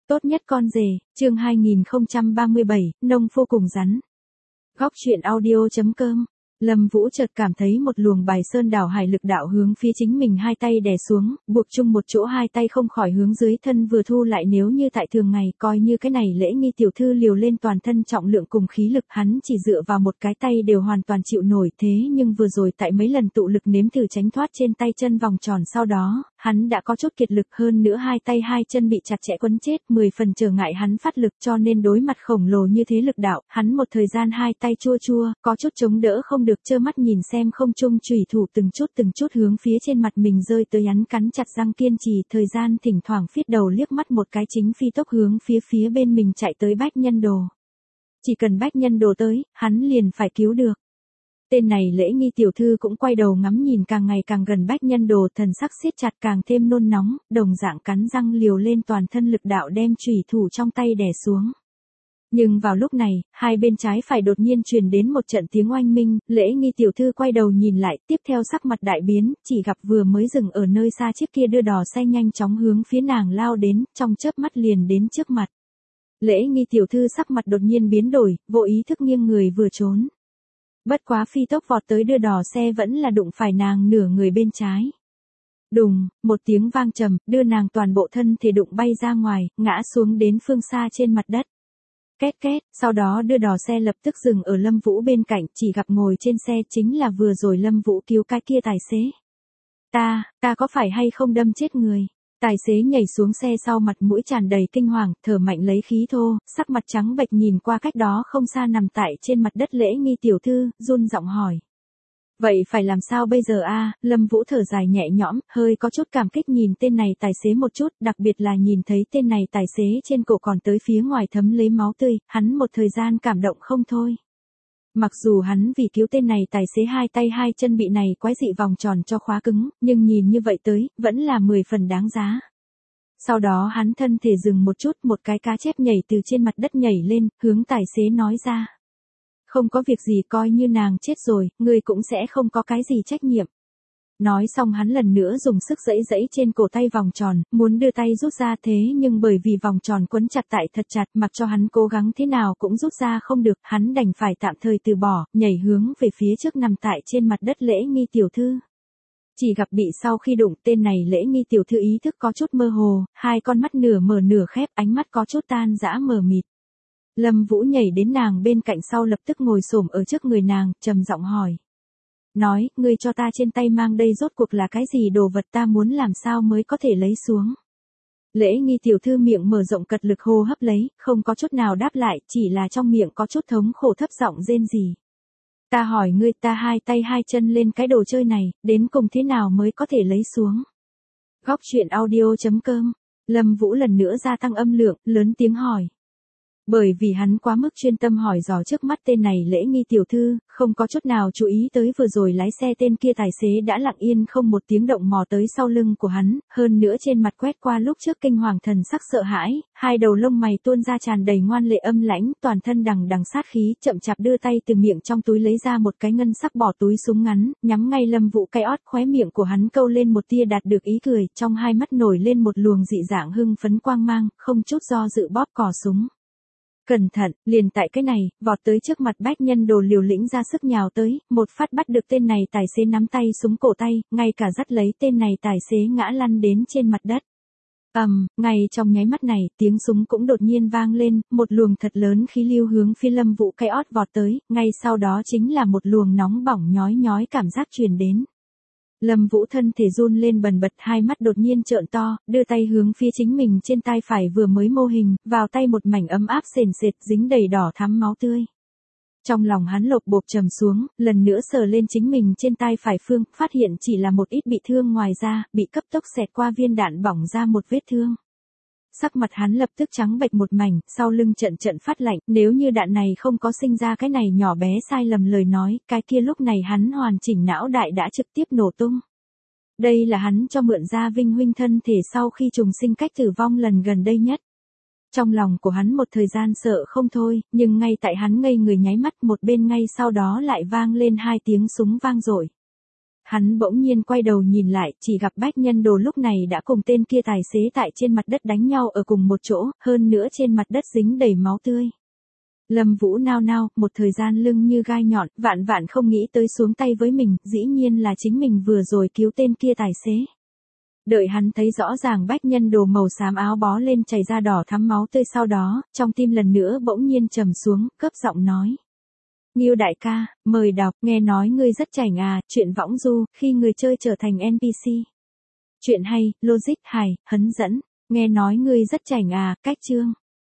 Tốt nhất con rể, chương 2037, nông phu cùng rắn. Góc truyện audio.com. Lâm Vũ chợt cảm thấy một luồng bài sơn đảo hải lực đạo hướng phía chính mình hai tay đè xuống, buộc chung một chỗ hai tay không khỏi hướng dưới thân vừa thu lại. Nếu như tại thường ngày coi như cái này Lễ Nghi tiểu thư liều lên toàn thân trọng lượng cùng khí lực, hắn chỉ dựa vào một cái tay đều hoàn toàn chịu nổi. Thế nhưng vừa rồi tại mấy lần tụ lực nếm thử tránh thoát trên tay chân vòng tròn sau đó, hắn đã có chút kiệt lực, hơn nữa hai tay hai chân bị chặt chẽ quấn chết, 10 phần trở ngại hắn phát lực, cho nên đối mặt khổng lồ như thế lực đạo, hắn một thời gian hai tay chua chua, có chút chống đỡ không được, trơ mắt nhìn xem không trung chủy thủ từng chút hướng phía trên mặt mình rơi tới, hắn cắn chặt răng kiên trì, thời gian thỉnh thoảng phiết đầu liếc mắt một cái chính phi tốc hướng phía bên mình chạy tới Bách Nhân Đồ. Chỉ cần Bách Nhân Đồ tới, hắn liền phải cứu được. Tên này Lễ Nghi tiểu thư cũng quay đầu ngắm nhìn càng ngày càng gần Bách Nhân Đồ, thần sắc siết chặt càng thêm nôn nóng, đồng dạng cắn răng liều lên toàn thân lực đạo đem chủy thủ trong tay đè xuống. Nhưng vào lúc này, hai bên trái phải đột nhiên truyền đến một trận tiếng oanh minh, Lễ Nghi tiểu thư quay đầu nhìn lại, tiếp theo sắc mặt đại biến, chỉ gặp vừa mới dừng ở nơi xa chiếc kia đưa đò xe nhanh chóng hướng phía nàng lao đến, trong chớp mắt liền đến trước mặt. Lễ Nghi tiểu thư sắc mặt đột nhiên biến đổi, vô ý thức nghiêng người vừa trốn. Bất quá phi tốc vọt tới đưa đò xe vẫn là đụng phải nàng nửa người bên trái. Đùng, một tiếng vang trầm, đưa nàng toàn bộ thân thể đụng bay ra ngoài, ngã xuống đến phương xa trên mặt đất. Két két, sau đó đưa đò xe lập tức dừng ở Lâm Vũ bên cạnh, chỉ gặp ngồi trên xe chính là vừa rồi Lâm Vũ cứu cái kia tài xế. Ta có phải hay không đâm chết người? Tài xế nhảy xuống xe sau, mặt mũi tràn đầy kinh hoàng, thở mạnh lấy khí thô, sắc mặt trắng bệch nhìn qua cách đó không xa nằm tại trên mặt đất Lễ Nghi tiểu thư, run giọng hỏi. Vậy phải làm sao bây giờ a? Lâm Vũ thở dài nhẹ nhõm, hơi có chút cảm kích nhìn tên này tài xế một chút, đặc biệt là nhìn thấy tên này tài xế trên cổ còn tới phía ngoài thấm lấy máu tươi, hắn một thời gian cảm động không thôi. Mặc dù hắn vì cứu tên này tài xế hai tay hai chân bị này quái dị vòng tròn cho khóa cứng, nhưng nhìn như vậy tới, vẫn là 10 phần đáng giá. Sau đó hắn thân thể dừng một chút, một cái cá chép nhảy từ trên mặt đất nhảy lên, hướng tài xế nói ra. Không có việc gì, coi như nàng chết rồi, ngươi cũng sẽ không có cái gì trách nhiệm. Nói xong hắn lần nữa dùng sức giãy trên cổ tay vòng tròn, muốn đưa tay rút ra, thế nhưng bởi vì vòng tròn quấn chặt tại thật chặt, mặc cho hắn cố gắng thế nào cũng rút ra không được, hắn đành phải tạm thời từ bỏ, nhảy hướng về phía trước nằm tại trên mặt đất Lễ Nghi tiểu thư. Chỉ gặp bị sau khi đụng, tên này Lễ Nghi tiểu thư ý thức có chút mơ hồ, hai con mắt nửa mở nửa khép, ánh mắt có chút tan rã mờ mịt. Lâm Vũ nhảy đến nàng bên cạnh sau lập tức ngồi xổm ở trước người nàng, trầm giọng hỏi. Nói, ngươi cho ta trên tay mang đây rốt cuộc là cái gì đồ vật, ta muốn làm sao mới có thể lấy xuống. Lễ Nghi tiểu thư miệng mở rộng cật lực hô hấp lấy, không có chút nào đáp lại, chỉ là trong miệng có chút thống khổ thấp giọng rên rỉ. Ta hỏi ngươi, ta hai tay hai chân lên cái đồ chơi này, đến cùng thế nào mới có thể lấy xuống. Góc truyện audio.com. Lâm Vũ lần nữa gia tăng âm lượng, lớn tiếng hỏi. Bởi vì hắn quá mức chuyên tâm hỏi dò trước mắt tên này Lễ Nghi tiểu thư, không có chút nào chú ý tới vừa rồi lái xe tên kia tài xế đã lặng yên không một tiếng động mò tới sau lưng của hắn, hơn nữa trên mặt quét qua lúc trước kinh hoàng thần sắc sợ hãi, hai đầu lông mày tuôn ra tràn đầy ngoan lệ âm lãnh, toàn thân đằng đằng sát khí, chậm chạp đưa tay từ miệng trong túi lấy ra một cái ngân sắc bỏ túi súng ngắn, nhắm ngay Lâm Vũ cái ót, khóe miệng của hắn câu lên một tia đạt được ý cười, trong hai mắt nổi lên một luồng dị dạng hưng phấn quang mang, không chút do dự bóp cò súng. Cẩn thận, liền tại cái này, vọt tới trước mặt Bách Nhân Đồ liều lĩnh ra sức nhào tới, một phát bắt được tên này tài xế nắm tay súng cổ tay, ngay cả dắt lấy tên này tài xế ngã lăn đến trên mặt đất. Ngay trong nháy mắt này, tiếng súng cũng đột nhiên vang lên, một luồng thật lớn khí lưu hướng phía Lâm Vũ cái ót vọt tới, ngay sau đó chính là một luồng nóng bỏng nhói nhói cảm giác truyền đến. Lâm Vũ thân thể run lên bần bật, hai mắt đột nhiên trợn to, đưa tay hướng phía chính mình trên tay phải vừa mới mô hình, vào tay một mảnh ấm áp sền sệt dính đầy đỏ thắm máu tươi. Trong lòng hắn lột bột trầm xuống, lần nữa sờ lên chính mình trên tay phải phương, phát hiện chỉ là một ít bị thương ngoài ra, bị cấp tốc xẹt qua viên đạn bỏng ra một vết thương. Sắc mặt hắn lập tức trắng bệch một mảnh, sau lưng trận phát lạnh, nếu như đạn này không có sinh ra cái này nhỏ bé sai lầm lời nói, cái kia lúc này hắn hoàn chỉnh não đại đã trực tiếp nổ tung. Đây là hắn cho mượn ra Vinh huynh thân thể sau khi trùng sinh cách tử vong lần gần đây nhất. Trong lòng của hắn một thời gian sợ không thôi, nhưng ngay tại hắn ngây người nháy mắt, một bên ngay sau đó lại vang lên hai tiếng súng vang dội. Hắn bỗng nhiên quay đầu nhìn lại, chỉ gặp Bách Nhân Đồ lúc này đã cùng tên kia tài xế tại trên mặt đất đánh nhau ở cùng một chỗ, hơn nữa trên mặt đất dính đầy máu tươi. Lâm Vũ nao nao, một thời gian lưng như gai nhọn, vạn vạn không nghĩ tới xuống tay với mình, dĩ nhiên là chính mình vừa rồi cứu tên kia tài xế. Đợi hắn thấy rõ ràng Bách Nhân Đồ màu xám áo bó lên chảy ra đỏ thắm máu tươi, sau đó, trong tim lần nữa bỗng nhiên trầm xuống, cấp giọng nói. Ngưu đại ca, mời đọc, nghe nói ngươi rất chảnh à, chuyện võng du, khi người chơi trở thành NPC. Chuyện hay, logic hài, hấn dẫn, nghe nói ngươi rất chảnh à, cách chương.